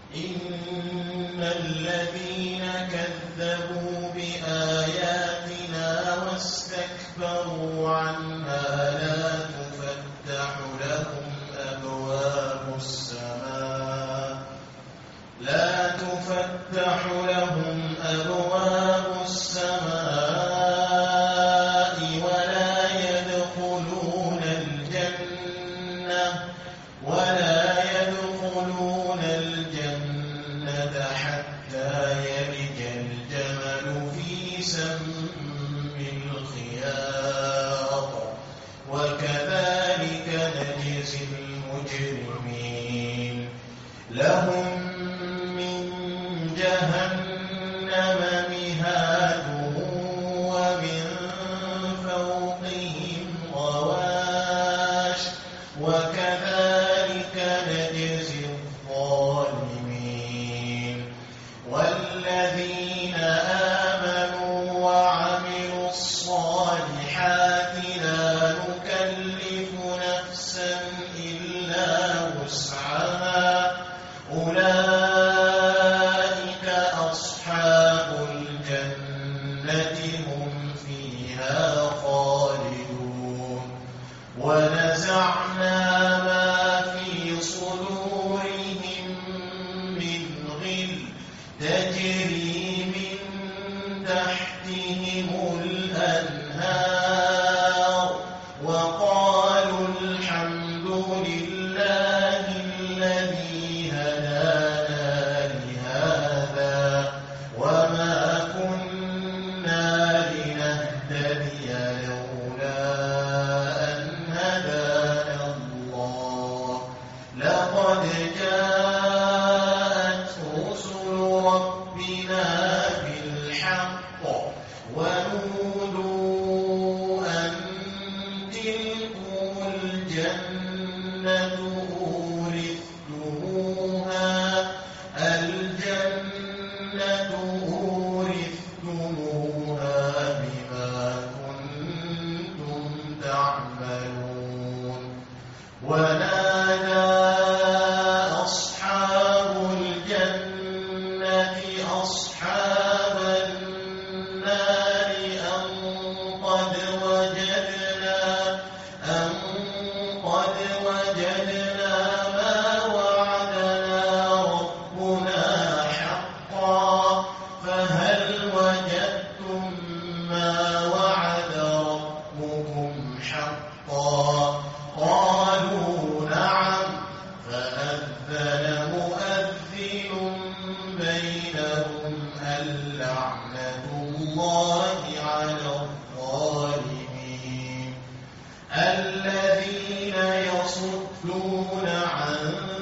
إن الذين كذبوا بآياتنا واستكبروا عنها لا تفتح لهم أبواب السماء ولا يدخلون الجنة حتى يلج الجمل في سم الخياط وكذلك نجزي المجرمين لهم من جهنم مهاد ومن فوقهم غواش وكذلك نجزي الظالمين والذين آمنوا وعملوا الصالحات لا نكلف نفسا إلا وسعها أولئك أصحاب الجنة هم فيها خالدون ونزعنا ما في صدورهم من غل تجري من تحتهم الأنهار وقالوا الحمد لله الذي هدانا لهذا وما كنا لنهتدي لولا أن هدانا الله لقد جاءت رسل ربنا بالحق ونودوا أن تلكم الجنة أورثتموها بما كنتم تعملون ونادى أصحاب الجنة أصحاب النار أن قد وجدنا ما وعدنا ربنا حقا فهل وجدتم ما وعد ربكم حقا قالوا نعم فأذن مؤذن بينهم اللعنة الله على الظالمين الذين يصدون عن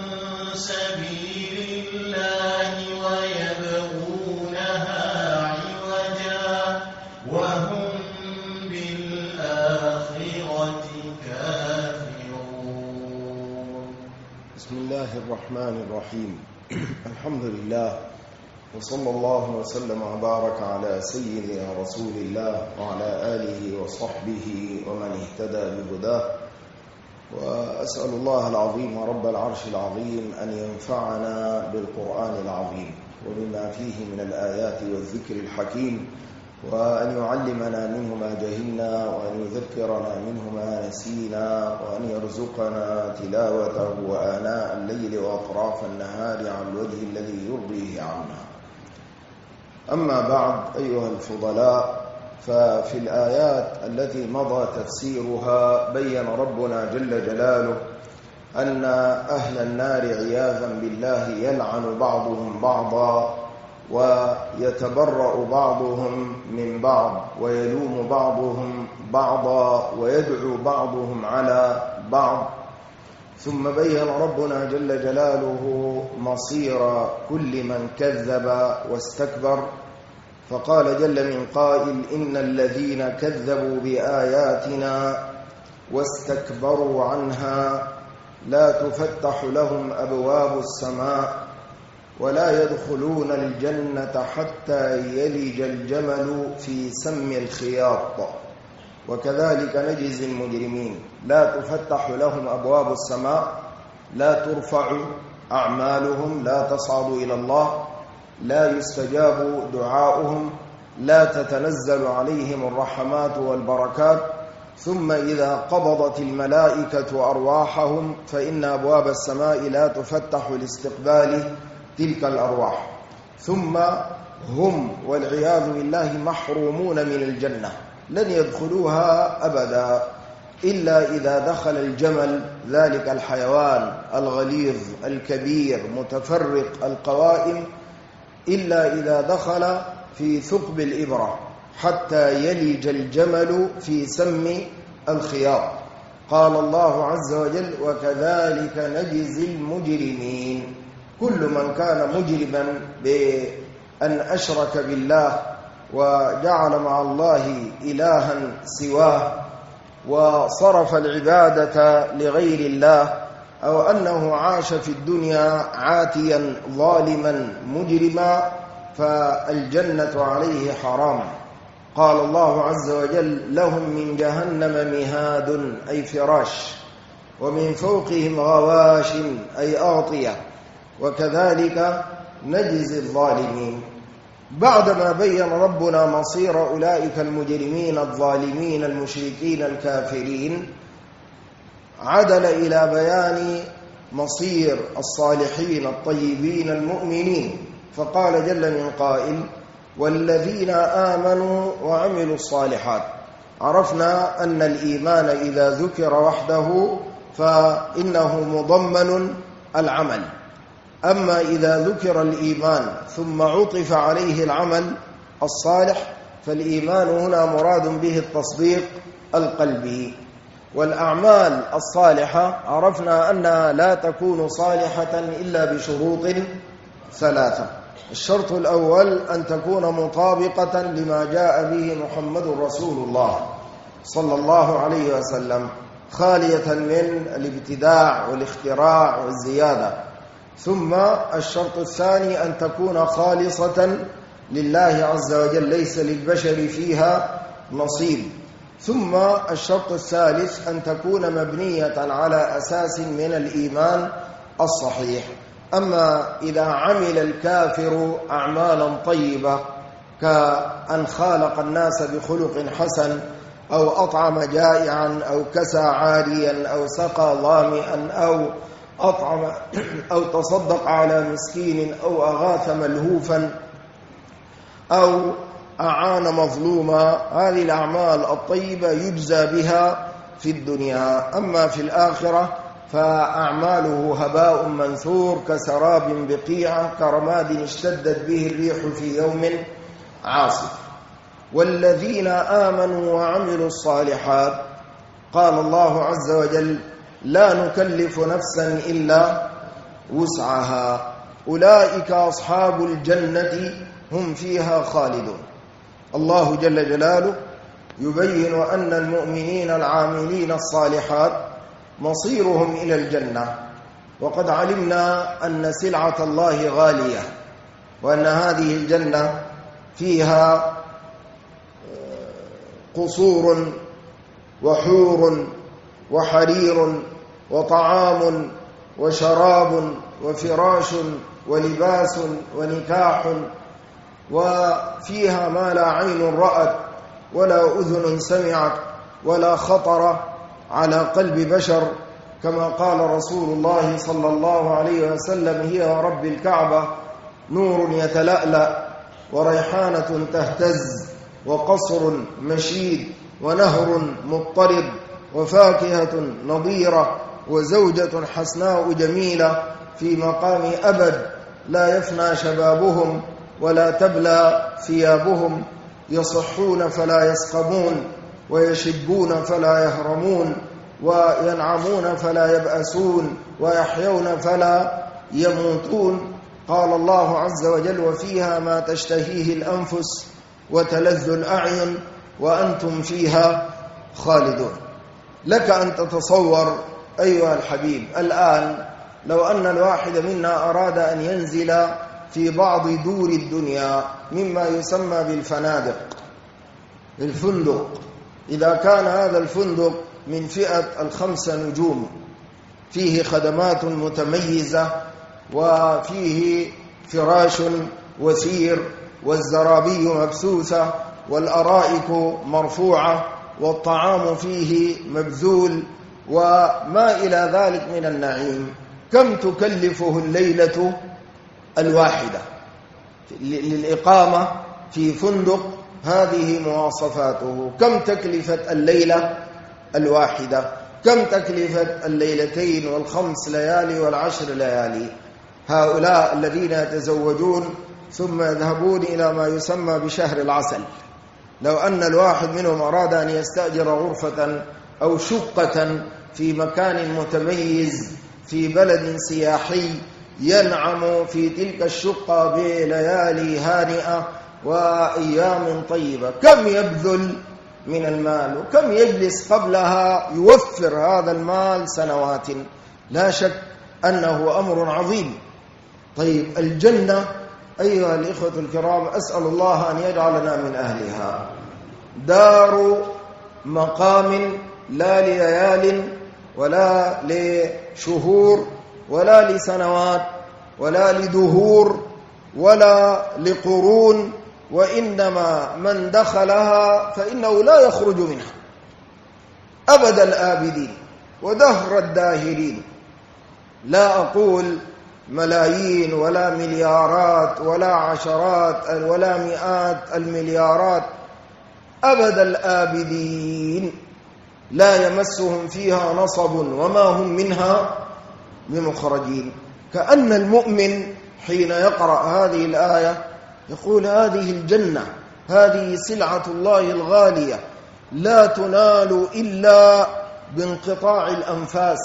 سبيل الله ويبغونها عوجا وهم بالآخرة كافرون. بسم الله الرحمن الرحيم. الحمد لله وصلى الله وسلم وبارك على سيدنا رسول الله وعلى آله وصحبه ومن اهتدى بهداه وأسأل الله العظيم رب العرش العظيم أن ينفعنا بالقرآن العظيم وبما فيه من الآيات والذكر الحكيم وأن يعلمنا منه ما جهلنا وأن يذكرنا منه ما نسينا وأن يرزقنا تلاوته آناء الليل وأطراف النهار على الوجه الذي يرضيه عنا. أما بعد أيها الفضلاء، ففي الآيات التي مضى تفسيرها بين ربنا جل جلاله أن أهل النار عياذا بالله يلعن بعضهم بعضا ويتبرأ بعضهم من بعض ويلوم بعضهم بعضا ويدعو بعضهم على بعض. ثم بين ربنا جل جلاله مصير كل من كذب واستكبر فقال جل من قائل إن الذين كذبوا بآياتنا واستكبروا عنها لا تفتح لهم أبواب السماء ولا يدخلون الجنة حتى يلج الجمل في سم الخياط وكذلك نجزي المجرمين. لا تفتح لهم أبواب السماء، لا ترفع أعمالهم لا تصعد إلى الله، لا يستجاب دعاؤهم، لا تتنزل عليهم الرحمات والبركات. ثم إذا قبضت الملائكة أرواحهم فإن أبواب السماء لا تفتح لاستقبال تلك الأرواح، ثم هم والعياذ بالله محرومون من الجنة، لن يدخلوها أبدا إلا إذا دخل الجمل، ذلك الحيوان الغليظ الكبير متفرق القوائم، إلا إذا دخل في ثقب الإبرة حتى يلج الجمل في سم الخياط. قال الله عز وجل: وكذلك نجزي المجرمين. كل من كان مجرما بأن أشرك بالله وجعل مع الله إلها سواه وصرف العبادة لغير الله، أو أنه عاش في الدنيا عاتيا ظالما مجرما، فالجنة عليه حرام. قال الله عز وجل: لهم من جهنم مهاد أي فراش، ومن فوقهم غواش أي أغطية، وكذلك نجزي الظالمين. بعدما بين ربنا مصير أولئك المجرمين الظالمين المشركين الكافرين، عدل إلى بيان مصير الصالحين الطيبين المؤمنين، فقال جل من قائل: والذين آمنوا وعملوا الصالحات. عرفنا أن الإيمان إذا ذكر وحده فإنه مضمن العمل، أما إذا ذكر الإيمان ثم عطف عليه العمل الصالح فالإيمان هنا مراد به التصديق القلبي. والأعمال الصالحة عرفنا أنها لا تكون صالحة إلا بشروط ثلاثة. الشرط الأول أن تكون مطابقة لما جاء به محمد رسول الله صلى الله عليه وسلم، خالية من الابتداع والاختراع والزيادة. ثم الشرط الثاني أن تكون خالصة لله عز وجل، ليس للبشر فيها نصيب. ثم الشرط الثالث أن تكون مبنية على أساس من الإيمان الصحيح. أما إذا عمل الكافر أعمالا طيبة كأن خالق الناس بخلق حسن، أو أطعم جائعا، أو كسى عاريا، أو سقى ظامئا، أو أطعم أو تصدق على مسكين، أو أغاث ملهوفا، أو أعان مظلوما، هذه الأعمال الطيبة يجزى بها في الدنيا. أما في الآخرة فأعماله هباء منثور كسراب بقيعة، كرماد اشتدت به الريح في يوم عاصف. والذين آمنوا وعملوا الصالحات، قال الله عز وجل: لا نكلف نفسا إلا وسعها، أولئك أصحاب الجنة هم فيها خالدون. الله جل جلاله يبين أن المؤمنين العاملين الصالحات مصيرهم إلى الجنة، وقد علمنا أن سلعة الله غالية، وأن هذه الجنة فيها قصور وحور وحرير وطعام وشراب وفراش ولباس ونكاح، وفيها ما لا عين رأت ولا أذن سمعت ولا خطر على قلب بشر، كما قال رسول الله صلى الله عليه وسلم: هي ورب الكعبة نور يتلألأ، وريحانة تهتز، وقصر مشيد، ونهر مضطرب، وفاكهة نضيرة، وزوجة حسناء جميلة في مقام أبد، لا يفنى شبابهم ولا تبلى ثيابهم، يصحون فلا يسقمون، ويشبون فلا يهرمون، وينعمون فلا يبأسون، ويحيون فلا يموتون. قال الله عز وجل: وفيها ما تشتهيه الأنفس وتلذ الأعين وأنتم فيها خالدون. لك أن تتصور أيها الحبيب الآن لو أن الواحد منا أراد أن ينزل في بعض دور الدنيا مما يسمى بالفنادق، الفندق، إذا كان هذا الفندق من فئة 5 نجوم، فيه خدمات متميزة، وفيه فراش وسير والزرابي مبثوثة والأرائك مرفوعة والطعام فيه مبذول وما إلى ذلك من النعيم. كم تكلفه الليلة الواحدة للإقامة في فندق هذه مواصفاته؟ كم تكلفة الليلة الواحدة؟ كم تكلفة الليلتين والخمس ليالي والعشر ليالي؟ هؤلاء الذين يتزوجون ثم يذهبون إلى ما يسمى بشهر العسل، لو أن الواحد منهم أراد أن يستأجر غرفة أو شقة في مكان متميز في بلد سياحي ينعم في تلك الشقة بليالي هانئة وأيام طيبة، كم يبذل من المال وكم يجلس قبلها يوفر هذا المال سنوات؟ لا شك أنه أمر عظيم. طيب الجنة أيها الإخوة الكرام، أسأل الله أن يجعلنا من أهلها، دار مقام لا ليال ولا لشهور ولا لسنوات ولا لدهور ولا لقرون، وإنما من دخلها فإنه لا يخرج منها أبد الآبدين ودهر الداهرين. لا أقول ملايين ولا مليارات ولا عشرات ولا مئات المليارات، أبد الآبدين لا يمسهم فيها نصب وما هم منها بمخرجين. كأن المؤمن حين يقرأ هذه الآية يقول هذه الجنة، هذه سلعة الله الغالية لا تنال إلا بانقطاع الأنفاس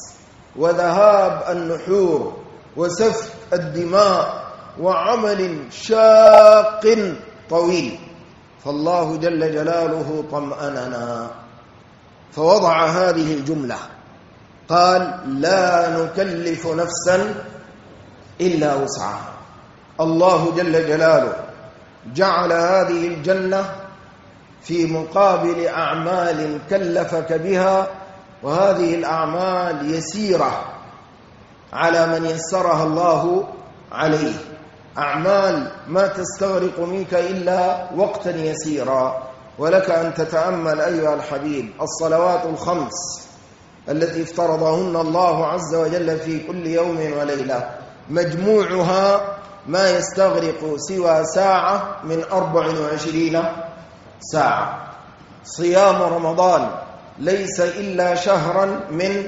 وذهاب النحور وسفك الدماء وعمل شاق طويل. فالله جل جلاله طمأننا فوضع هذه الجملة، قال لا نكلف نفسا إلا وسعها. الله جل جلاله جعل هذه الجنة في مقابل أعمال كلفك بها، وهذه الأعمال يسيرة على من يسرها الله عليه، أعمال ما تستغرق منك إلا وقتا يسيرا. ولك أن تتأمل أيها الحبيب الصلوات الخمس التي افترضهن الله عز وجل في كل يوم وليلة، مجموعها ما يستغرق سوى ساعة من 24 ساعة. صيام رمضان ليس إلا شهرا من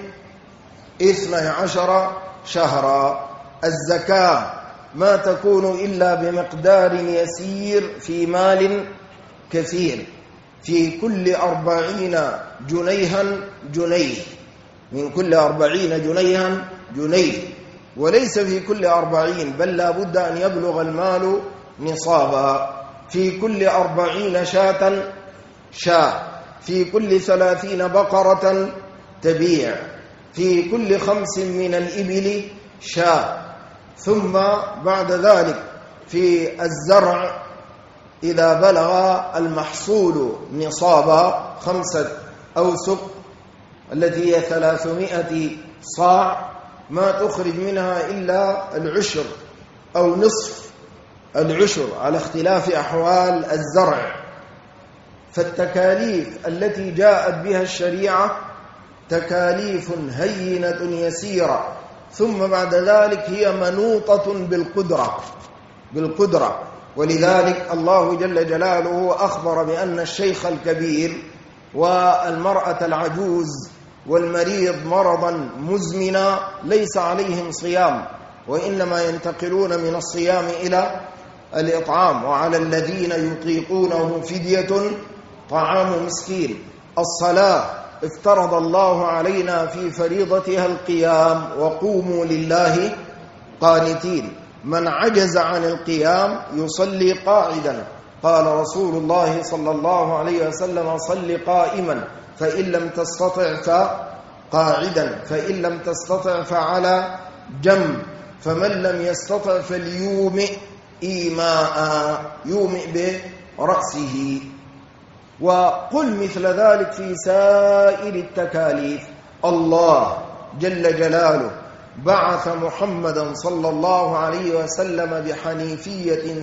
12 شهرا. الزكاة ما تكون إلا بمقدار يسير في مال كثير. في كل 40 جنيها جنيه، من كل 40 جنيها جنيه، وليس في كل 40، بل لا بد أن يبلغ المال نصابا. في كل 40 شاة شاة، في كل 30 بقرة تبيع، في كل 5 من الإبل شاة. ثم بعد ذلك في الزرع إذا بلغ المحصول نصابا 5 أوسق التي هي 300 صاع، ما تخرج منها إلا العشر أو نصف العشر على اختلاف أحوال الزرع. فالتكاليف التي جاءت بها الشريعة تكاليف هينة يسيرة، ثم بعد ذلك هي منوطة بالقدرة. ولذلك الله جل جلاله أخبر بأن الشيخ الكبير والمرأة العجوز والمريض مرضا مزمنا ليس عليهم صيام، وإنما ينتقلون من الصيام إلى الإطعام. وعلى الذين يطيقونه فدية طعام مسكين. الصلاة افترض الله علينا في فريضتها القيام، وقوموا لله قانتين. من عجز عن القيام يصلي قاعدا، قال رسول الله صلى الله عليه وسلم صل قائما فإن لم تستطع فقاعدا، فإن لم تستطع فعلى جنب، فمن لم يستطع فليومئ إيماء، يومئ برأسه. وقل مثل ذلك في سائر التكاليف. الله جل جلاله بعث محمدا صلى الله عليه وسلم بحنيفية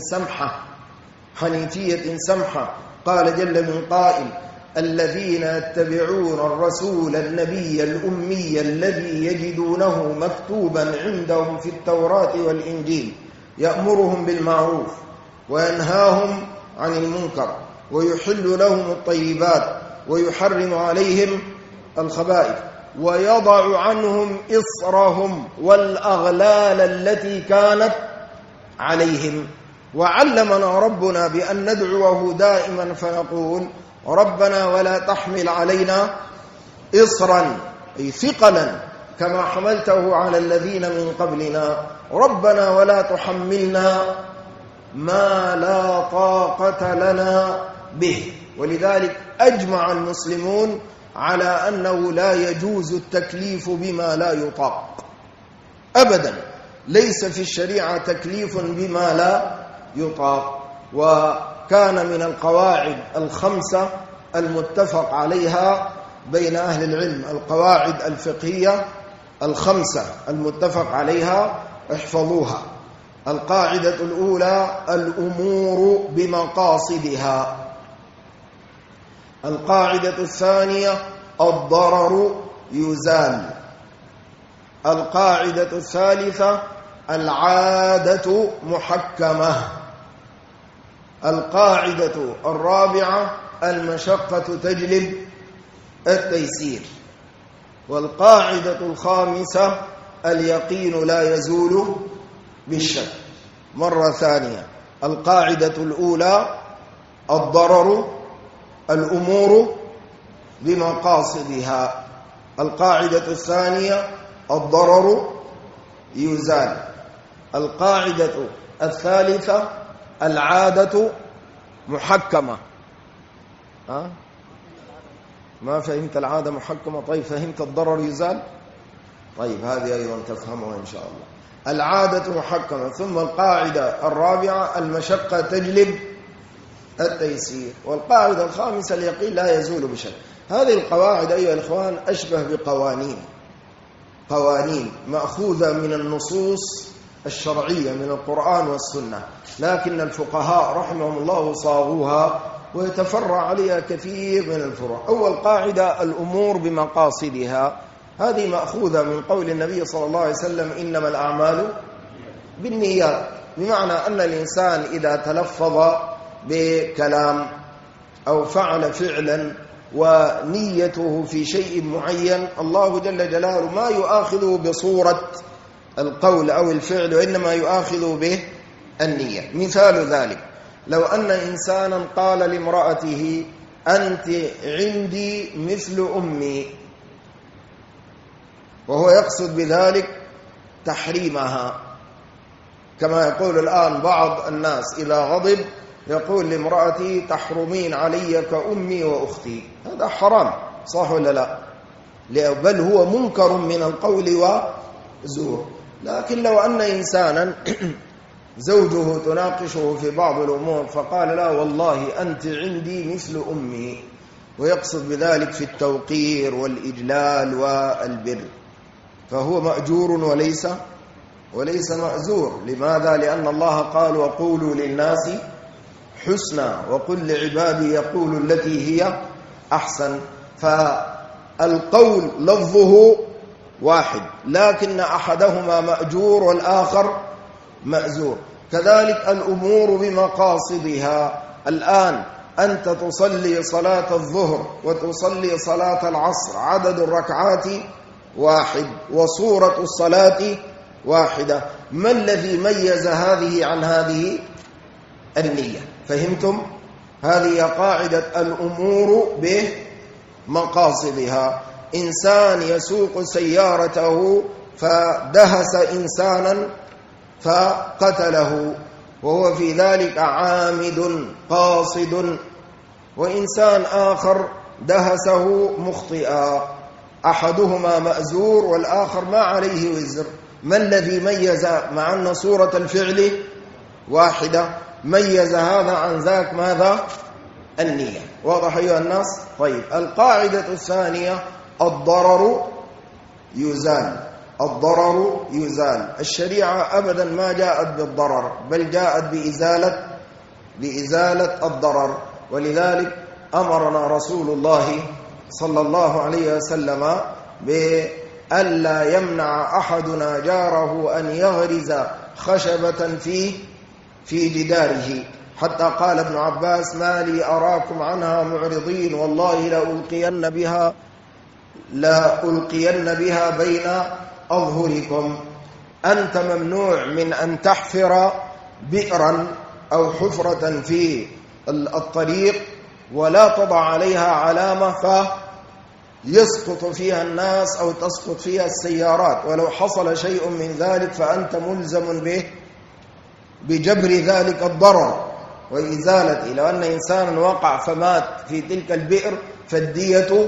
سمحة قال جل من قائل الذين يتبعون الرسول النبي الأمي الذي يجدونه مكتوبا عندهم في التوراة والإنجيل يأمرهم بالمعروف وينهاهم عن المنكر ويحل لهم الطيبات ويحرم عليهم الخبائث ويضع عنهم إصرهم والأغلال التي كانت عليهم. وعلمنا ربنا بأن ندعوه دائما فنقول ربنا ولا تحمل علينا إصرا أي ثقلا كما حملته على الذين من قبلنا، ربنا ولا تحملنا ما لا طاقة لنا به. ولذلك أجمع المسلمون على أنه لا يجوز التكليف بما لا يطاق أبدا، ليس في الشريعة تكليف بما لا يطاق. وكان من القواعد الخمسة المتفق عليها بين أهل العلم، القواعد الفقهية الخمسة المتفق عليها احفظوها. القاعدة الأولى الأمور بمقاصدها. القاعدة الثانية الضرر يزال. القاعدة الثالثة العادة محكمة. القاعدة الرابعة المشقة تجلب التيسير. والقاعدة الخامسة اليقين لا يزول بالشك. مرة ثانية، القاعدة الأولى الأمور بمقاصدها. القاعدة الثانية الضرر يزال. القاعدة الثالثة العادة محكمة. ما فهمت العادة محكمة؟ طيب فهمت الضرر يزال؟ طيب هذه أيضا تفهمها إن شاء الله. العادة محكمة. ثم القاعدة الرابعة المشقة تجلب التيسير. والقاعدة الخامسة اليقين لا يزول بشك. هذه القواعد أيها الإخوان أشبه قوانين مأخوذة من النصوص الشرعية من القرآن والسنة، لكن الفقهاء رحمهم الله صاغوها ويتفرع عليها كثير من الفروع. أول قاعدة الأمور بمقاصدها، هذه مأخوذة من قول النبي صلى الله عليه وسلم إنما الأعمال بالنيات، بمعنى أن الإنسان إذا تلفظ بكلام أو فعل فعلا ونيته في شيء معين، الله جل جلاله ما يؤاخذه بصورة القول أو الفعل، وإنما يؤاخذ به النية. مثال ذلك لو أن إنسانا قال لامرأته أنت عندي مثل أمي، وهو يقصد بذلك تحريمها، كما يقول الآن بعض الناس إذا غضب يقول لامرأتي تحرمين علي كأمي وأختي. هذا حرام، صح ولا لا؟ بل هو منكر من القول وزور. لكن لو أن إنسانا زوجه تناقشه في بعض الأمور فقال لا والله أنت عندي مثل أمي، ويقصد بذلك في التوقير والإجلال والبر، فهو مأجور وليس مأزور. لماذا؟ لأن الله قال وقولوا للناس حسنا وقل لعبادي يقول التي هي أحسن. فالقول لفظه واحد، لكن أحدهما مأجور والآخر مأزور. كذلك الأمور بمقاصدها. الآن أنت تصلي صلاة الظهر وتصلي صلاة العصر، عدد الركعات واحد وصورة الصلاة واحدة، ما الذي ميز هذه عن هذه؟ النية. فهمتم؟ هذه قاعدة الأمور بمقاصدها. إنسان يسوق سيارته فدهس إنسانا فقتله وهو في ذلك عامد قاصد، وإنسان آخر دهسه مخطئا، أحدهما مأزور والآخر ما عليه وزر. ما الذي ميز؟ مع أن صورة الفعل واحدة، ميز هذا عن ذاك ماذا؟ النية. واضح أيها الناس؟ طيب القاعدة الثانية الضرر يزال. الضرر يزال. الشريعة أبدا ما جاءت بالضرر، بل جاءت بإزالة الضرر. ولذلك أمرنا رسول الله صلى الله عليه وسلم بألا يمنع أحدنا جاره أن يغرز خشبة في جداره، حتى قال ابن عباس: ما لي أراكم عنها معرضين، والله لألقين بها بين أظهركم. أنت ممنوع من أن تحفر بئرا أو حفرة في الطريق ولا تضع عليها علامة فيسقط فيها الناس أو تسقط فيها السيارات، ولو حصل شيء من ذلك فأنت ملزم بجبر ذلك الضرر وإزالته. لو أن إنسانا وقع فمات في تلك البئر فالدية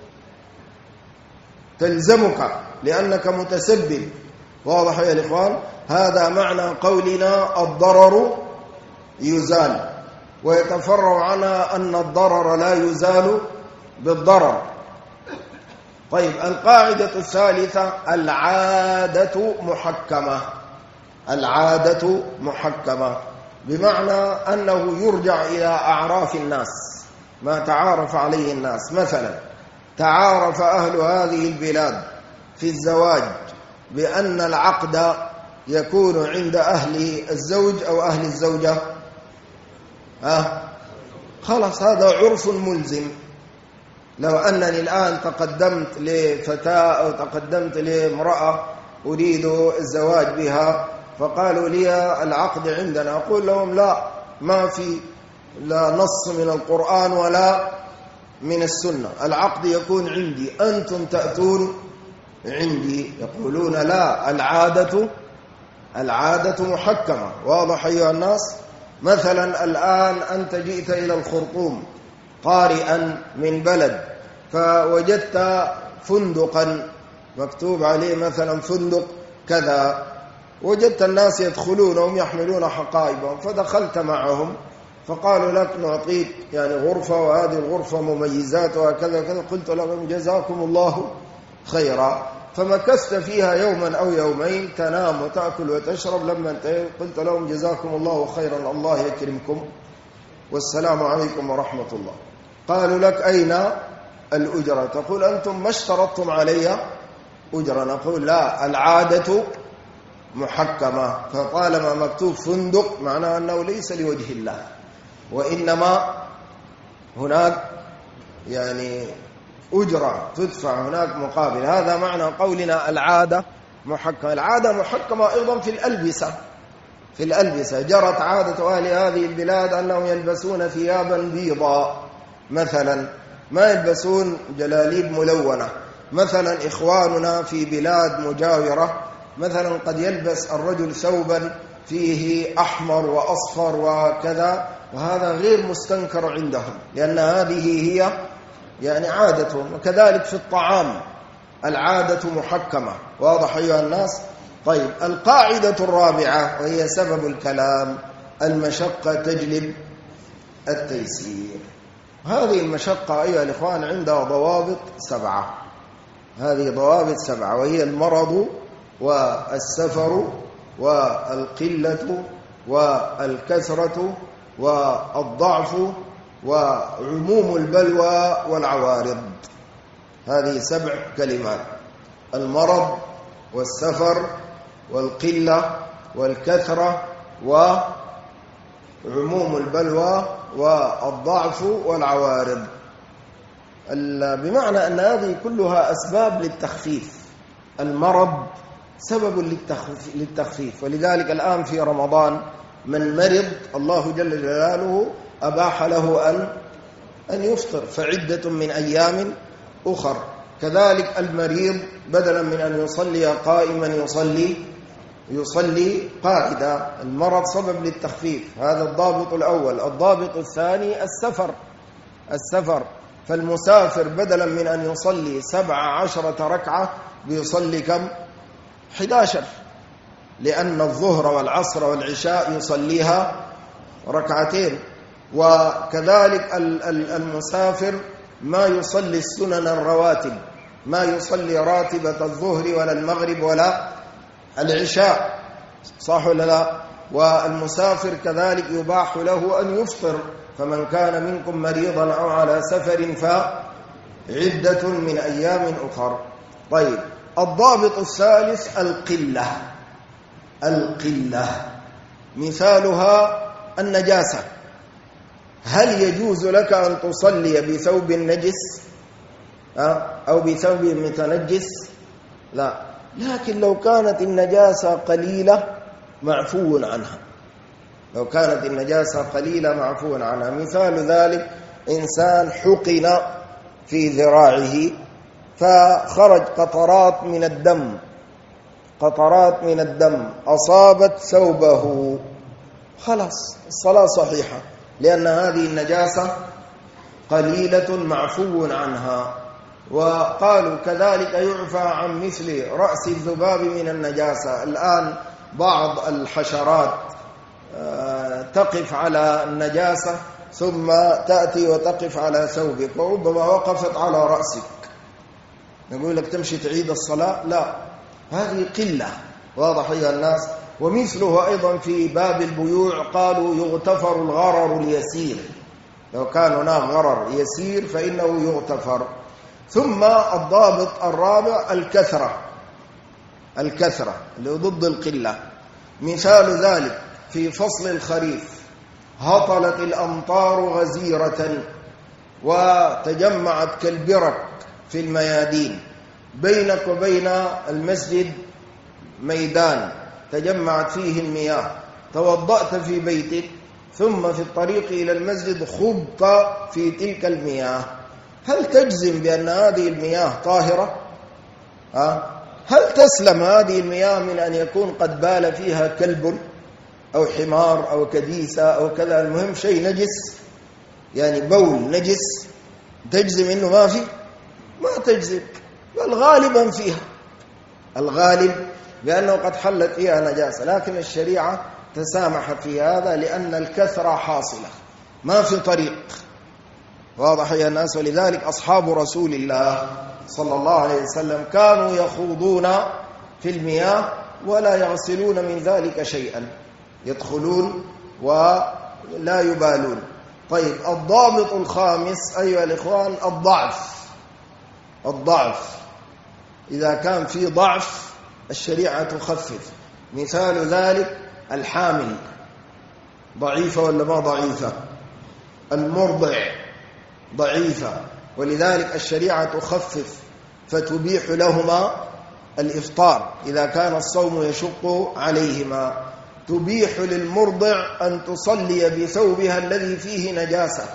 تلزمك لأنك متسبب. واضح يا الإخوان؟ هذا معنى قولنا الضرر يزال، ويتفرع عنها أن الضرر لا يزال بالضرر. طيب، القاعدة الثالثة: العادة محكمة. العادة محكمة بمعنى أنه يرجع إلى أعراف الناس، ما تعارف عليه الناس. مثلا تعارف أهل هذه البلاد في الزواج بأن العقد يكون عند أهل الزوج أو أهل الزوجة، خلاص هذا عرف ملزم. لو أنني الآن تقدمت لفتاة أو تقدمت لامرأة أريد الزواج بها، فقالوا لي العقد عندنا، أقول لهم: لا، ما في لا نص من القرآن ولا من السنة، العقد يكون عندي، أنتم تأتون عندي. يقولون: لا، العادة محكمة. واضح أيها الناس؟ مثلا الآن أنت جئت إلى الخرطوم قارئا من بلد، فوجدت فندقا مكتوب عليه مثلا فندق كذا، وجدت الناس يدخلون وهم يحملون حقائبهم، فدخلت معهم فقالوا لك: نعطيك غرفة، وهذه الغرفة مميزاتها كذا كذا. قلت لهم: جزاكم الله خيرا. فمكثت فيها يوما أو يومين، تنام وتأكل وتشرب. لما انتهيت قلت لهم: جزاكم الله خيرا، الله يكرمكم، والسلام عليكم ورحمة الله. قالوا لك: أين الأجرة؟ تقول: أنتم ما اشترطتم علي أجرة. نقول: لا، العادة محكمة، فطالما مكتوب فندق معناه أنه ليس لوجه الله، وإنما هناك أجرة تدفع، هناك مقابل. هذا معنى قولنا العادة محكمة. العادة محكمة أيضا في الألبسة. جرت عادة أهل هذه البلاد أنهم يلبسون ثيابا بيضاء مثلا، ما يلبسون جلاليب ملونة. مثلا إخواننا في بلاد مجاورة مثلا قد يلبس الرجل ثوبا فيه أحمر وأصفر وكذا، وهذا غير مستنكر عندهم، لأن هذه هي عادتهم. وكذلك في الطعام العادة محكمة. واضح أيها الناس؟ طيب، القاعدة الرابعة وهي سبب الكلام: المشقة تجلب التيسير. هذه المشقة أيها الإخوان عندها ضوابط 7. هذه ضوابط 7، وهي المرض والسفر والقلة والكثرة والضعف وعموم البلوى والعوارض. هذه 7 كلمات: المرض والسفر والقلة والكثرة وعموم البلوى والضعف والعوارض. بمعنى أن هذه كلها أسباب للتخفيف. المرض سبب للتخفيف، ولذلك الآن في رمضان من مرض الله جل جلاله أباح له أن يفطر، فعدة من أيام أخر. كذلك المريض بدلا من أن يصلي قائما يصلي قاعدا. المرض سبب للتخفيف، هذا الضابط الأول. الضابط الثاني: السفر. فالمسافر بدلا من أن يصلي 17 ركعة بيصلي كم؟ 11، لأن الظهر والعصر والعشاء يصليها 2. وكذلك المسافر ما يصلي السنن الرواتب ما يصلي راتبة الظهر ولا المغرب ولا العشاء، صح ولا لا؟ والمسافر كذلك يباح له أن يفطر، فمن كان منكم مريضا أو على سفر فعدة من أيام أخر. طيب، الضابط الثالث القلة، مثالها النجاسة. هل يجوز لك أن تصلي بثوب نجس أو بثوب متنجس؟ لا، لكن لو كانت النجاسة قليلة معفو عنها، لو كانت النجاسة قليلة معفو عنها. مثال ذلك إنسان حقن في ذراعه فخرج قطرات من الدم أصابت ثوبه، خلاص الصلاة صحيحة، لأن هذه النجاسة قليلة معفو عنها. وقالوا كذلك يعفى عن مثل رأس الذباب من النجاسة. الآن بعض الحشرات تقف على النجاسة ثم تأتي وتقف على ثوبك، وربما وقفت على رأسك، نقول لك تمشي تعيد الصلاة؟ لا، هذه قلة. واضح يا الناس؟ ومثله أيضا في باب البيوع، قالوا يغتفر الغرر اليسير، لو كان هناك غرر يسير فإنه يغتفر. ثم الضابط الرابع الكثرة اللي ضد القلة. مثال ذلك في فصل الخريف، هطلت الأمطار غزيرة وتجمعت كالبرك في الميادين، بينك وبين المسجد ميدان تجمعت فيه المياه، توضأت في بيتك ثم في الطريق إلى المسجد خضت في تلك المياه، هل تجزم بأن هذه المياه طاهرة؟ هل تسلم هذه المياه من أن يكون قد بال فيها كلب أو حمار أو كديسة أو كذا، المهم شيء نجس، يعني بول نجس، تجزم إنه ما في؟ ما تجزم، بل غالبا فيها، الغالب بأنه قد حلت فيها نجاسة، لكن الشريعة تسامحت في هذا لأن الكثرة حاصلة، ما في طريق. واضح يا الناس؟ ولذلك أصحاب رسول الله صلى الله عليه وسلم كانوا يخوضون في المياه ولا يغسلون من ذلك شيئا، يدخلون ولا يبالون. طيب، الضابط الخامس أيها الإخوان الضعف. إذا كان في ضعف الشريعة تخفف. مثال ذلك الحامل، ضعيفة ولا ما ضعيفة؟ المرضع ضعيفة، ولذلك الشريعة تخفف فتبيح لهما الإفطار إذا كان الصوم يشق عليهما. تبيح للمرضع أن تصلي بثوبها الذي فيه نجاسة،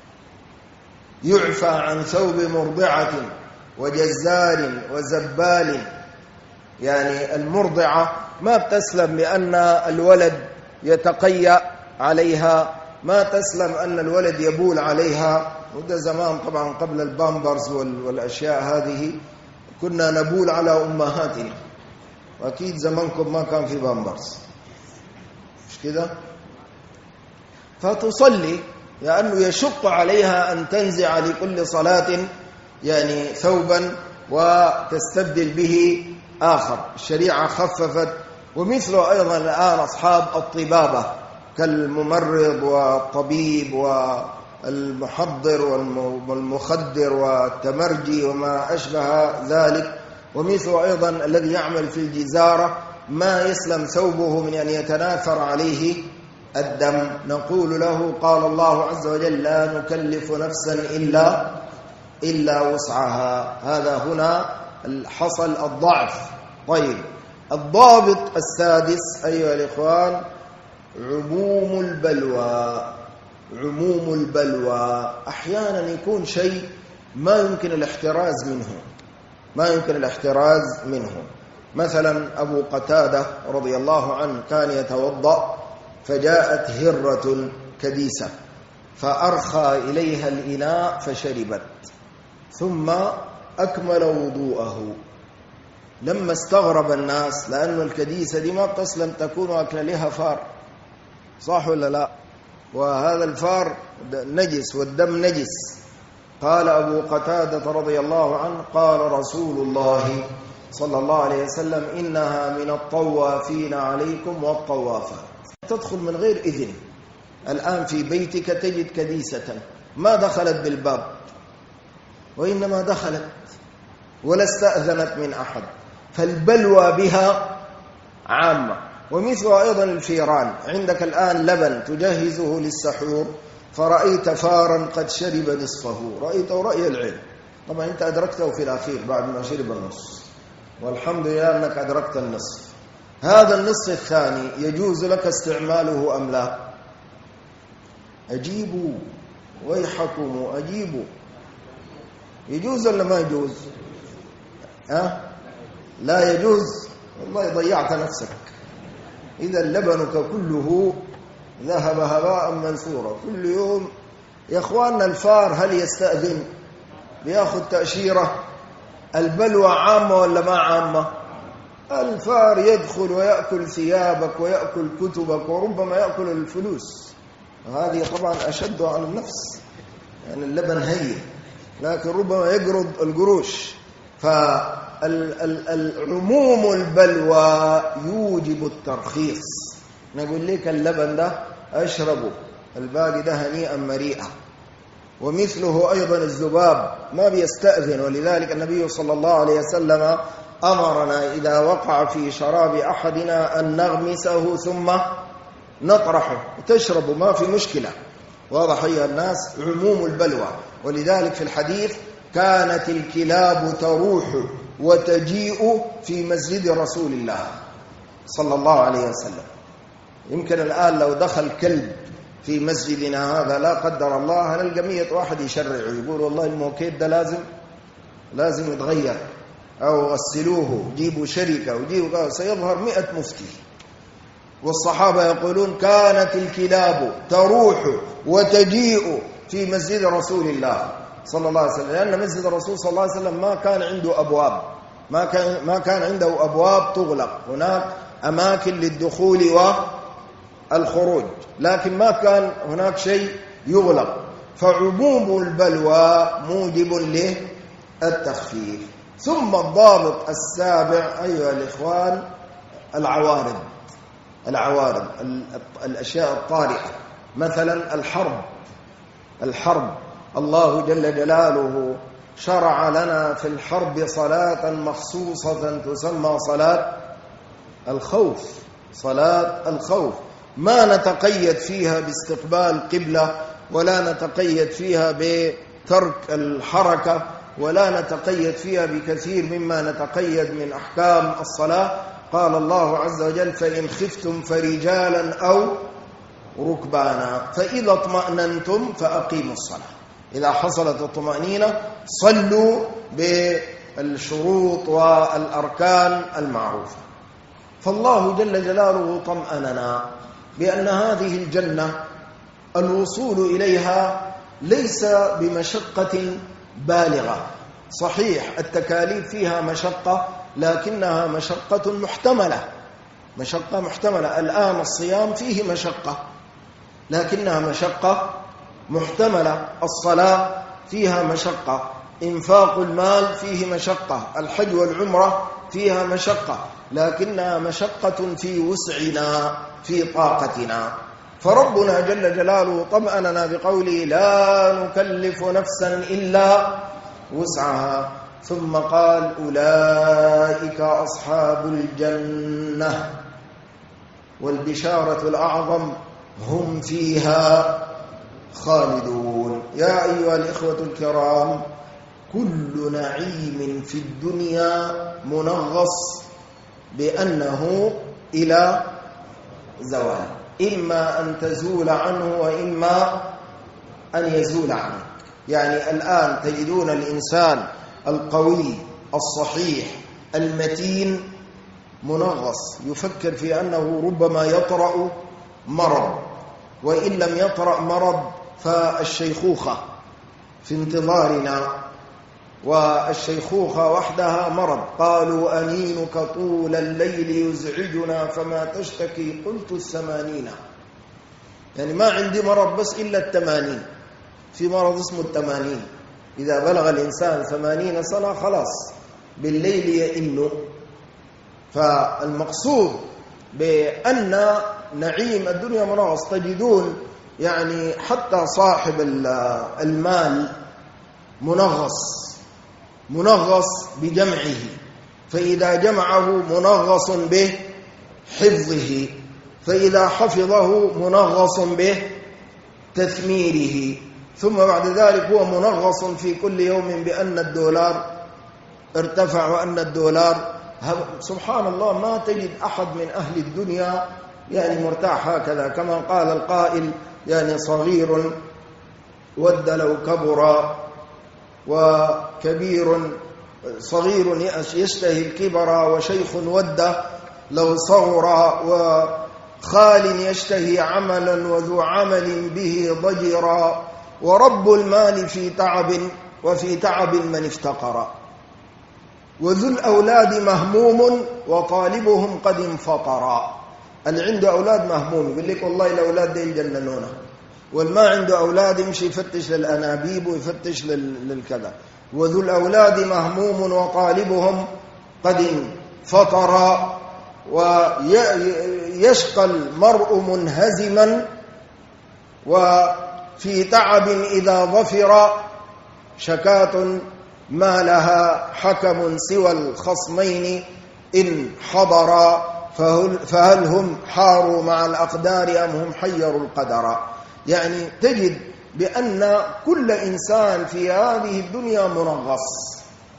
يعفى عن ثوب مرضعة وجزار وزبال. يعني المرضعة ما بتسلم لأن الولد يتقيأ عليها، ما تسلم أن الولد يبول عليها. وده زمان طبعا قبل البامبرز والأشياء هذه كنا نبول على أمهاتنا، وأكيد زمانكم ما كان في بامبرز، مش كده؟ فتصلي لأنه يشق عليها أن تنزع لكل صلاة يعني ثوبا وتستبدل به آخر، الشريعة خففت. ومثله أيضا الآن أصحاب الطبابة كالممرض والطبيب والمحضر والمخدر والتمرجي وما أشبه ذلك. ومثله أيضا الذي يعمل في الجزارة ما يسلم ثوبه من أن يتناثر عليه الدم، نقول له قال الله عز وجل لا نكلف نفسا إلا وسعها. هذا هنا حصل الضعف. طيب، الضابط السادس أيها الإخوان عموم البلوى. أحيانا يكون شيء ما يمكن الاحتراز منه. مثلا أبو قتادة رضي الله عنه كان يتوضأ فجاءت هرة كديسة فأرخى إليها الإناء فشربت ثم أكمل وضوءه. لما استغرب الناس، لأن الكديسة دي ما تسلم تكون أكل لها فار، صح ولا لا؟ وهذا الفار نجس والدم نجس، قال أبو قتادة رضي الله عنه قال رسول الله صلى الله عليه وسلم إنها من الطوافين عليكم والطوافات. تدخل من غير إذن. الآن في بيتك تجد كنيسة ما دخلت بالباب، وإنما دخلت ولا استأذنت من أحد، فالبلوى بها عامة. ومثل أيضا الفيران. عندك الآن لبن تجهزه للسحور فرأيت فارا قد شرب نصفه، رأيته رأي العين، طبعا أنت أدركته في الأخير بعد ما شرب النصف، والحمد لله أنك أدركت النصف. هذا النصف الثاني يجوز لك استعماله أم لا؟ أجيبوا ويحكم أجيبوا. يجوز ولا ما يجوز؟ لا يجوز. والله ضيعت نفسك. إذا لبنك كله ذهب هباء منثورا. كل يوم يا أخواننا الفار هل يستأذن؟ بياخذ تأشيرة؟ البلوى عامة ولا ما عامة؟ الفار يدخل ويأكل ثيابك ويأكل كتبك وربما يأكل الفلوس، وهذه طبعا أشد على النفس. يعني اللبن هين لكن ربما يقرض القروش. فالعموم البلوى يوجب الترخيص. نقول لك اللبن ده أشربه، الباقي ده هنيئا مريئا. ومثله أيضا الذباب ما بيستأذن، ولذلك النبي صلى الله عليه وسلم أمرنا إذا وقع في شراب أحدنا أن نغمسه ثم نطرحه وتشرب، ما في مشكلة. واضح أيها الناس؟ عموم البلوى. ولذلك في الحديث كانت الكلاب تروح وتجيء في مسجد رسول الله صلى الله عليه وسلم. يمكن الآن لو دخل كلب في مسجدنا هذا لا قدر الله هنلقى 100 واحد يشرع ويقول والله الموكيت ده لازم يتغير، أو غسلوه، جيبوا شركة وجيبوا، سيظهر 100 مفتي. والصحابة يقولون كانت الكلاب تروح وتجيء في مسجد رسول الله صلى الله عليه وسلم، لأن مسجد الرسول صلى الله عليه وسلم ما كان عنده أبواب، ما كان عنده أبواب تغلق. هناك أماكن للدخول والخروج لكن ما كان هناك شيء يغلق. فعموم البلوى موجب للتخفيف. ثم الضابط السابع أيها الإخوان العوارض، الأشياء الطارئة. مثلا الحرب الله جل جلاله شرع لنا في الحرب صلاة مخصوصة تسمى صلاة الخوف. ما نتقيد فيها باستقبال قبلة، ولا نتقيد فيها بترك الحركة، ولا نتقيد فيها بكثير مما نتقيد من أحكام الصلاة. قال الله عز وجل فإن خفتم فرجالا أو ركبانا فإذا اطمأننتم فأقيموا الصلاة. إذا حصلت الطمأنينة صلوا بالشروط والأركان المعروفة. فالله جل جلاله طمأننا بأن هذه الجنة الوصول إليها ليس بمشقة بالغة. صحيح التكاليف فيها مشقة لكنها مشقة محتملة. الآن الصيام فيه مشقة لكنها مشقة محتملة. الصلاة فيها مشقة، إنفاق المال فيه مشقة، الحج والعمرة فيها مشقة، لكنها مشقة في وسعنا في طاقتنا. فربنا جل جلاله طمأننا بقوله لا نكلف نفسا إلا وسعها. ثم قال أولئك أصحاب الجنة والبشارة الأعظم هم فيها خالدون. يا أيها الإخوة الكرام، كل نعيم في الدنيا منغص بأنه إلى زوال، إما أن تزول عنه وإما أن يزول عنه. يعني الآن تجدون الإنسان القوي الصحيح المتين منغص، يفكر في أنه ربما يطرأ مرض، وإن لم يطرأ مرض فالشيخوخة في انتظارنا، والشيخوخة وحدها مرض. قالوا أنينك طول الليل يزعجنا فما تشتكي؟ قلت 80. يعني ما عندي مرض بس إلا 80. في مرض اسمه 80 إذا بلغ الإنسان 80 سنة خلاص بالليل يئن. فالمقصود بأن نعيم الدنيا منغص. تجدون يعني حتى صاحب المال منغص بجمعه، فإذا جمعه منغص به حفظه، فإذا حفظه منغص به تثميره، ثم بعد ذلك هو منغص في كل يوم بأن الدولار ارتفع وأن الدولار سبحان الله. ما تجد أحد من أهل الدنيا يعني مرتاح هكذا، كما قال القائل يعني صغير ود لو كبر، وكبير صغير يشتهي الكبر، وشيخ ود لو صغر، وخال يشتهي عملا وذو عمل به ضجرا، ورب المال في تعب وفي تعب من افتقر، وذو الأولاد مهموم وطالبهم قد انفطرا. اللي عنده أولاد مهموم يقول لك والله الأولاد دي يجننونه، والما عنده أولاد يمشي يفتش للأنابيب ويفتش للكذا. وذو الأولاد مهموم وطالبهم قد انفطرا، ويشقى المرء منهزما، وفي تعب إذا ظفر شكاة ما لها حكم سوى الخصمين إن حضرا، فهل هم حاروا مع الأقدار أم هم حيروا القدر. يعني تجد بأن كل إنسان في هذه الدنيا منغص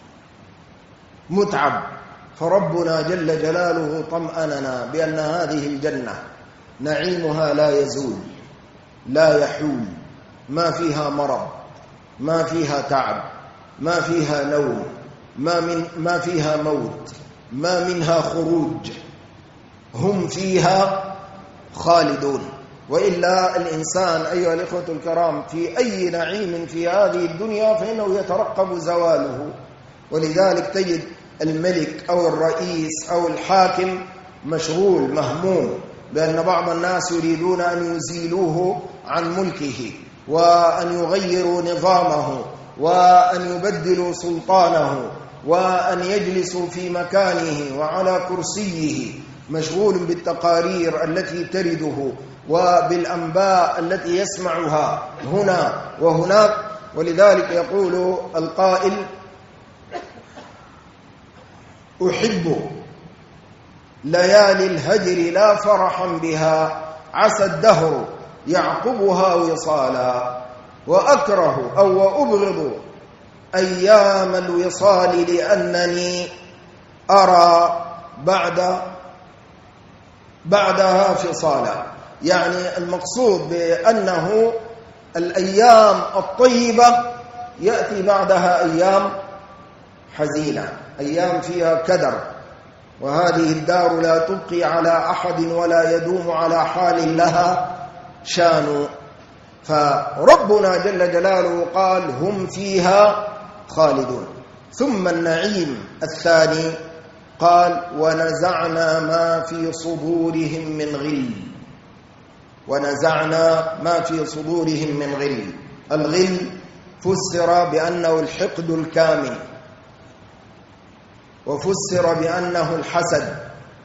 متعب. فربنا جل جلاله طمأننا بأن هذه الجنة نعيمها لا يزول لا يحول، ما فيها مرض، ما فيها تعب، ما فيها نوم، ما فيها موت، ما منها خروج، هم فيها خالدون. وإلا الإنسان أيها الإخوة الكرام في أي نعيم في هذه الدنيا فإنه يترقب زواله. ولذلك تجد الملك أو الرئيس أو الحاكم مشغول مهموم، لأن بعض الناس يريدون أن يزيلوه عن ملكه، وأن يغيروا نظامه، وأن يبدلوا سلطانه، وأن يجلسوا في مكانه وعلى كرسيه، مشغول بالتقارير التي ترده وبالأنباء التي يسمعها هنا وهناك. ولذلك يقول القائل: أحب ليالي الهجر لا فرحا بها، عسى الدهر يعقبها وصالا، وأكره أو وأبغض أيام الوصال لأنني أرى بعدها فصالا. يعني المقصود بأنه الأيام الطيبة يأتي بعدها أيام حزينة، أيام فيها كدر، وهذه الدار لا تبقي على أحد ولا يدوم على حال لها شان. فربنا جل جلاله قال: هم فيها خالدون. ثم النعيم الثاني قال: ونزعنا ما في صدورهم من غل. ونزعنا ما في صدورهم من غل. الغل فسر بأنه الحقد الكامل، وفسر بأنه الحسد،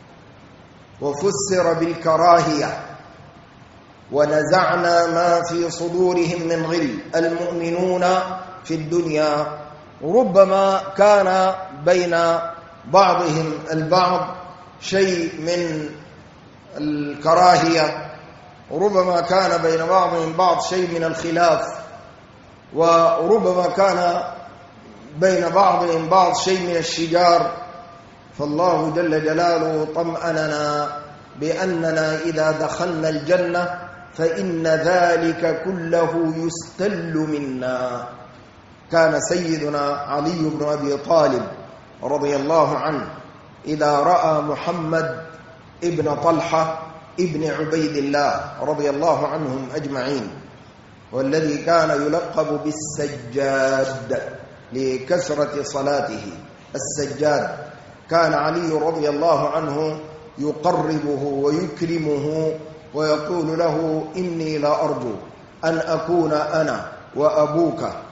وفسر بالكراهية. ونزعنا ما في صدورهم من غل. المؤمنون في الدنيا ربما كان بين بعضهم البعض شيء من الكراهية، وربما كان بين بعضهم بعض شيء من الخلاف، وربما كان بين بعضهم بعض شيء من الشجار. فالله جل جلاله طمأننا بأننا إذا دخلنا الجنة فإن ذلك كله يستل منا. كان سيدنا علي بن أبي طالب رضي الله عنه إذا رأى محمد ابن طلحة ابن عبيد الله رضي الله عنهم أجمعين، والذي كان يلقب بالسجاد لكثرة صلاته، السجاد، كان علي رضي الله عنه يقربه ويكرمه ويقول له: إني لا أرجو أن أكون أنا وأبوك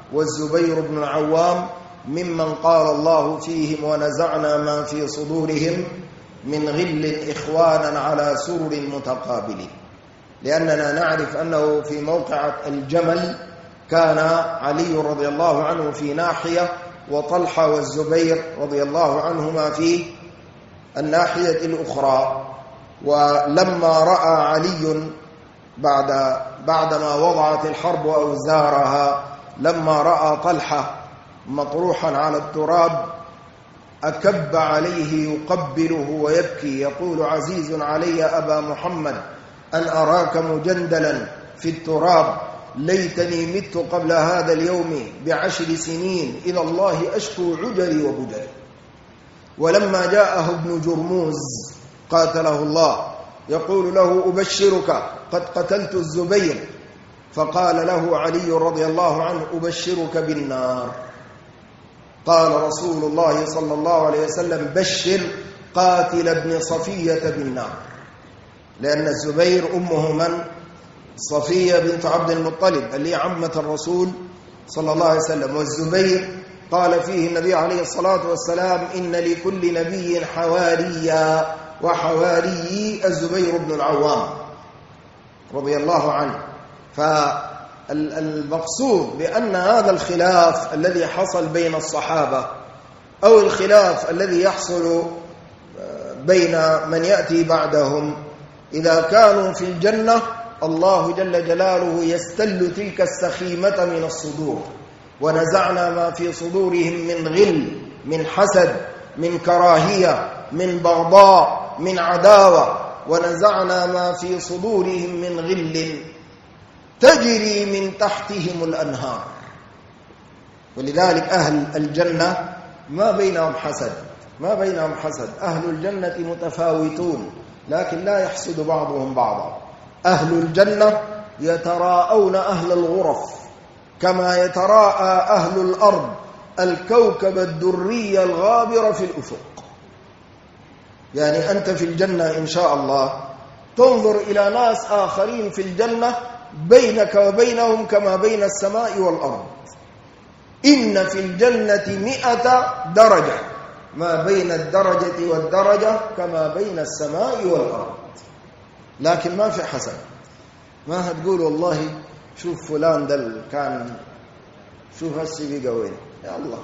والزبير بن العوام ممن قال الله فيهم ونزعنا ما في صدورهم من غل إخوانا على سرر متقابلين، لأننا نعرف أنه في موقعة الجمل كان علي رضي الله عنه في ناحية وطلحة والزبير رضي الله عنهما في الناحية الأخرى. ولما رأى علي بعدما وضعت الحرب أوزارها، لما رأى طلحة مطروحا على التراب أكب عليه يقبله ويبكي يقول: عزيز علي أبا محمد أن أراك مجندلا في التراب، ليتني مت قبل هذا اليوم ب10 سنين، إلى الله أشكو عجلي وبجلي. ولما جاءه ابن جرموز قاتله الله يقول له: أبشرك قد قتلت الزبير، فقال له علي رضي الله عنه: أبشرك بالنار. قال رسول الله صلى الله عليه وسلم: بشر قاتل ابن صفية بالنار، لأن الزبير أمه من؟ صفية بنت عبد المطلب اللي عمة الرسول صلى الله عليه وسلم. والزبير قال فيه النبي عليه الصلاة والسلام: إن لكل نبي حواريا، وحواري الزبير بن العوام رضي الله عنه. فالمقصود بأن هذا الخلاف الذي حصل بين الصحابة أو الخلاف الذي يحصل بين من يأتي بعدهم، إذا كانوا في الجنة الله جل جلاله يستل تلك السخيمة من الصدور. ونزعنا ما في صدورهم من غل، من حسد، من كراهية، من بغضاء، من عداوة. ونزعنا ما في صدورهم من غل تجري من تحتهم الأنهار. ولذلك أهل الجنة ما بينهم حسد، ما بينهم حسد. أهل الجنة متفاوتون لكن لا يحسد بعضهم بعضا. أهل الجنة يتراءون أهل الغرف كما يتراءى أهل الأرض الكوكب الدري الغابر في الأفق. يعني أنت في الجنة إن شاء الله تنظر إلى ناس آخرين في الجنة بينك وبينهم كما بين السماء والأرض. إن في الجنة 100 درجة، ما بين الدرجة والدرجة كما بين السماء والأرض. لكن ما في حسد، ما هتقول والله شوف فلان ده كان، شوف هسي بقى وين، يا الله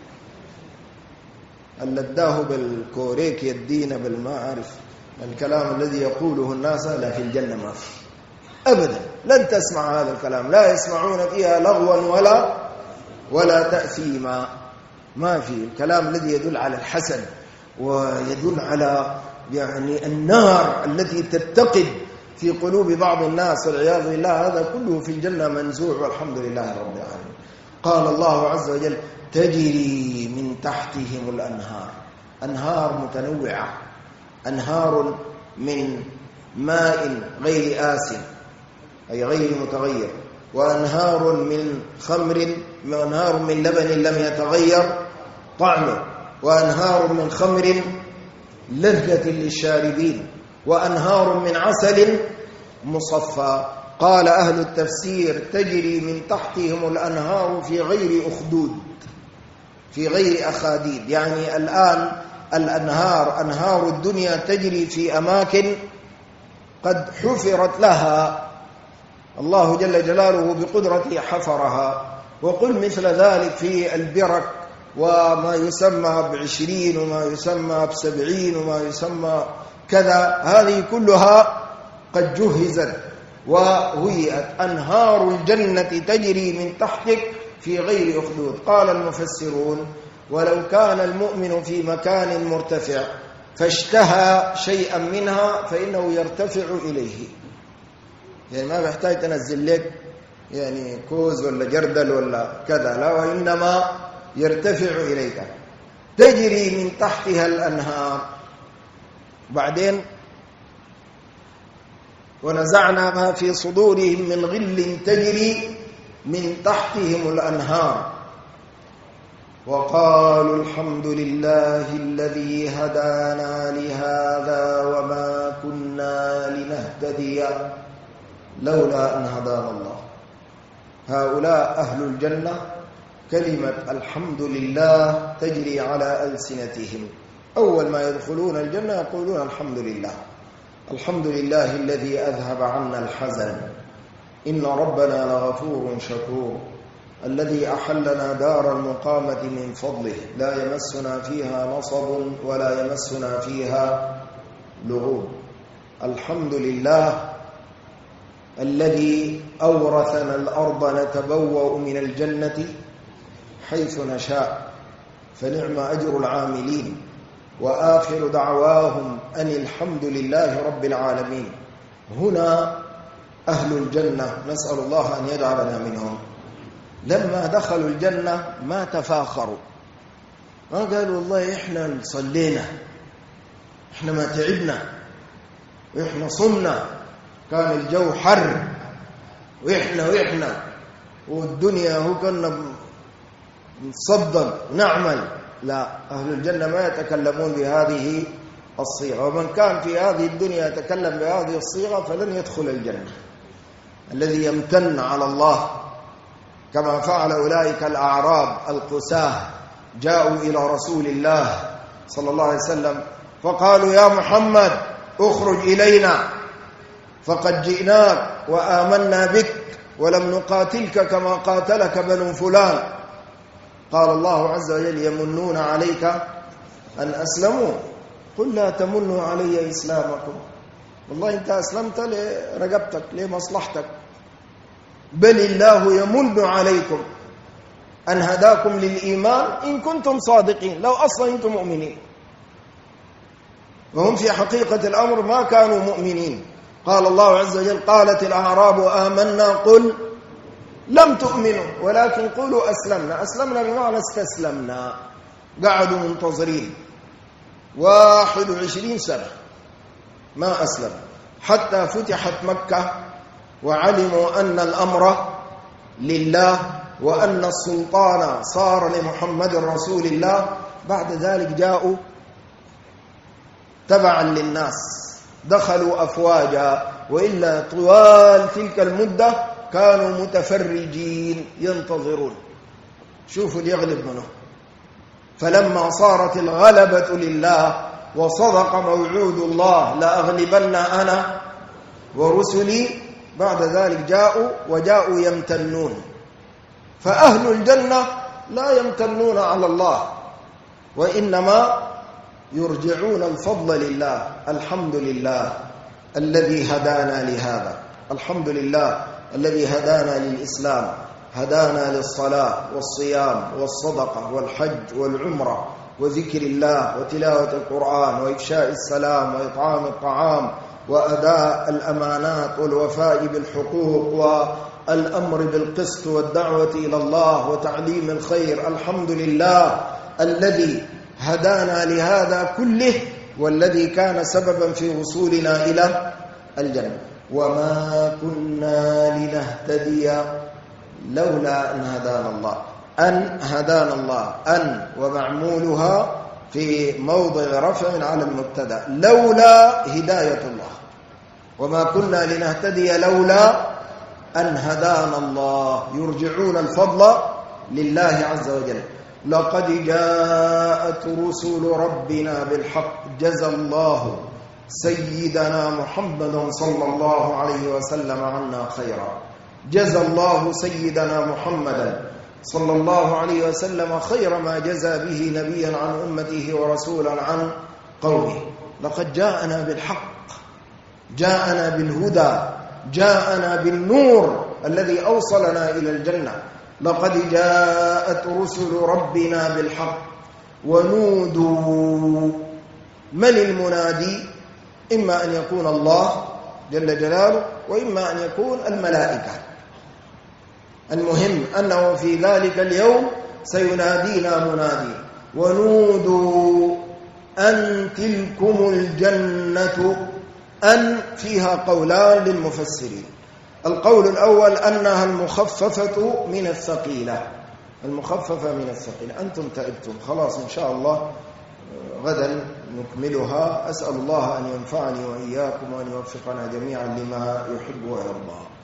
اللي اداه بالكوريك يدينا بالما أعرف الكلام الذي يقوله الناس. لا، في الجنة ما في أبدا، لن تسمع هذا الكلام، لا يسمعون فيها لغوا ولا تأثيما. ما في الكلام الذي يدل على الحسد ويدل على يعني النار التي تتقد في قلوب بعض الناس والعياذ بالله. هذا كله في الجنة منزوع والحمد لله رب العالمين. قال الله عز وجل: تجري من تحتهم الأنهار. أنهار متنوعة، أنهار من ماء غير آسن أي غير متغير، وأنهار من خمر، وأنهار من لبن لم يتغير طعمه، وأنهار من خمر لذة للشاربين، وأنهار من عسل مصفى. قال أهل التفسير: تجري من تحتهم الأنهار في غير أخدود، في غير أخاديد. يعني الآن الأنهار، أنهار الدنيا تجري في أماكن قد حفرت لها، الله جل جلاله بقدرته حفرها. وقل مثل ذلك في البرك وما يسمى ب20 وما يسمى ب70 وما يسمى كذا، هذه كلها قد جهزت وهيئت. أنهار الجنة تجري من تحتك في غير أخدود. قال المفسرون: ولو كان المؤمن في مكان مرتفع فاشتهى شيئا منها فإنه يرتفع إليه. يعني ما بيحتاج تنزل لك يعني كوز ولا جردل ولا كذا، لا، وإنما يرتفع إليك. تجري من تحتها الأنهار. بعدين: ونزعنا ما في صدورهم من غل تجري من تحتهم الأنهار وقالوا الحمد لله الذي هدانا لهذا وما كنا لنهتدي لولا أن هدانا الله. هؤلاء أهل الجنة كلمة الحمد لله تجري على ألسنتهم. أول ما يدخلون الجنة يقولون الحمد لله، الحمد لله الذي أذهب عنا الحزن، إن ربنا لغفور شكور، الذي أحلنا دار المقامة من فضله، لا يمسنا فيها نصب ولا يمسنا فيها لغوب. الحمد لله الذي أورثنا الأرض نتبوأ من الجنة حيث نشاء، فنعم أجر العاملين. وآخر دعواهم أن الحمد لله رب العالمين. هنا أهل الجنة نسأل الله أن يجعلنا منهم. لما دخلوا الجنة ما تفاخروا، ما قالوا والله إحنا صلينا، إحنا ما تعبنا، وإحنا صمنا، كان الجو حر، وإحنا والدنيا هو كنا نصدق نعمل. لا، أهل الجنة ما يتكلمون بهذه الصيغة، ومن كان في هذه الدنيا يتكلم بهذه الصيغة فلن يدخل الجنة. الذي يمتن على الله كما فعل أولئك الأعراب القساة، جاءوا إلى رسول الله صلى الله عليه وسلم فقالوا يا محمد اخرج إلينا فقد جئناك وآمنا بك ولم نقاتلك كما قاتلك بنو فلان. قال الله عز وجل يمنون عليك أن أسلموا، قل لا تمنوا علي إسلامكم، والله أنت أسلمت لرقبتك لمصلحتك، بل الله يمن عليكم أن هداكم للإيمان إن كنتم صادقين، لو أصلا أنتم مؤمنين. وهم في حقيقة الأمر ما كانوا مؤمنين. قال الله عز وجل قالت الأعراب آمنا قل لم تؤمنوا ولكن قولوا أسلمنا. أسلمنا بمعنى استسلمنا. قعدوا منتظرين 21 سنة ما أسلم، حتى فتحت مكة وعلموا أن الأمر لله وأن السلطان صار لمحمد رسول الله. بعد ذلك جاءوا تبعا للناس، دخلوا أفواجا، وإلا طوال تلك المدة كانوا متفرجين ينتظرون، شوفوا يغلب منه. فلما صارت الغلبة لله وصدق موعود الله لأغلبن أنا ورسلي، بعد ذلك جاءوا يمتنون. فأهل الجنة لا يمتنون على الله، وإنما يرجعون الفضل لله. الحمد لله الذي هدانا لهذا، الحمد لله الذي هدانا للإسلام، هدانا للصلاة والصيام والصدقة والحج والعمرة وذكر الله وتلاوة القرآن وإفشاء السلام وإطعام الطعام وأداء الأمانات والوفاء بالحقوق والأمر بالقسط والدعوة إلى الله وتعليم الخير. الحمد لله الذي هدانا لهذا كله، والذي كان سببا في وصولنا إلى الجنة. وما كنا لنهتدي لولا أن هدانا الله. أن هدانا الله، أن ومعمولها في موضع رفع على المبتدأ، لولا هداية الله. وما كنا لنهتدي لولا أن هدانا الله. يرجعون الفضل لله عز وجل. لقد جاءت رسل ربنا بالحق جزى الله سيدنا محمدا صلى الله عليه وسلم عنا خيرا. جزى الله سيدنا محمدا صلى الله عليه وسلم خير ما جزى به نبيا عن أمته ورسولا عن قومه. لقد جاءنا بالحق، جاءنا بالهدى، جاءنا بالنور الذي أوصلنا إلى الجنة. لقد جاءت رسل ربنا بالحق. ونودوا، من المنادي؟ إما أن يكون الله جل جلاله، وإما أن يكون الملائكة. المهم أنه في ذلك اليوم سينادينا منادي. ونودوا أن تلكم الجنة. أن فيها قولان للمفسرين. القول الأول أنها المخففة من الثقيلة، المخففة من الثقيلة. أنتم تعبتم خلاص، إن شاء الله غدا نكملها. أسأل الله أن ينفعني وإياكم وأن يوفقنا جميعا لما يحب ويرضى.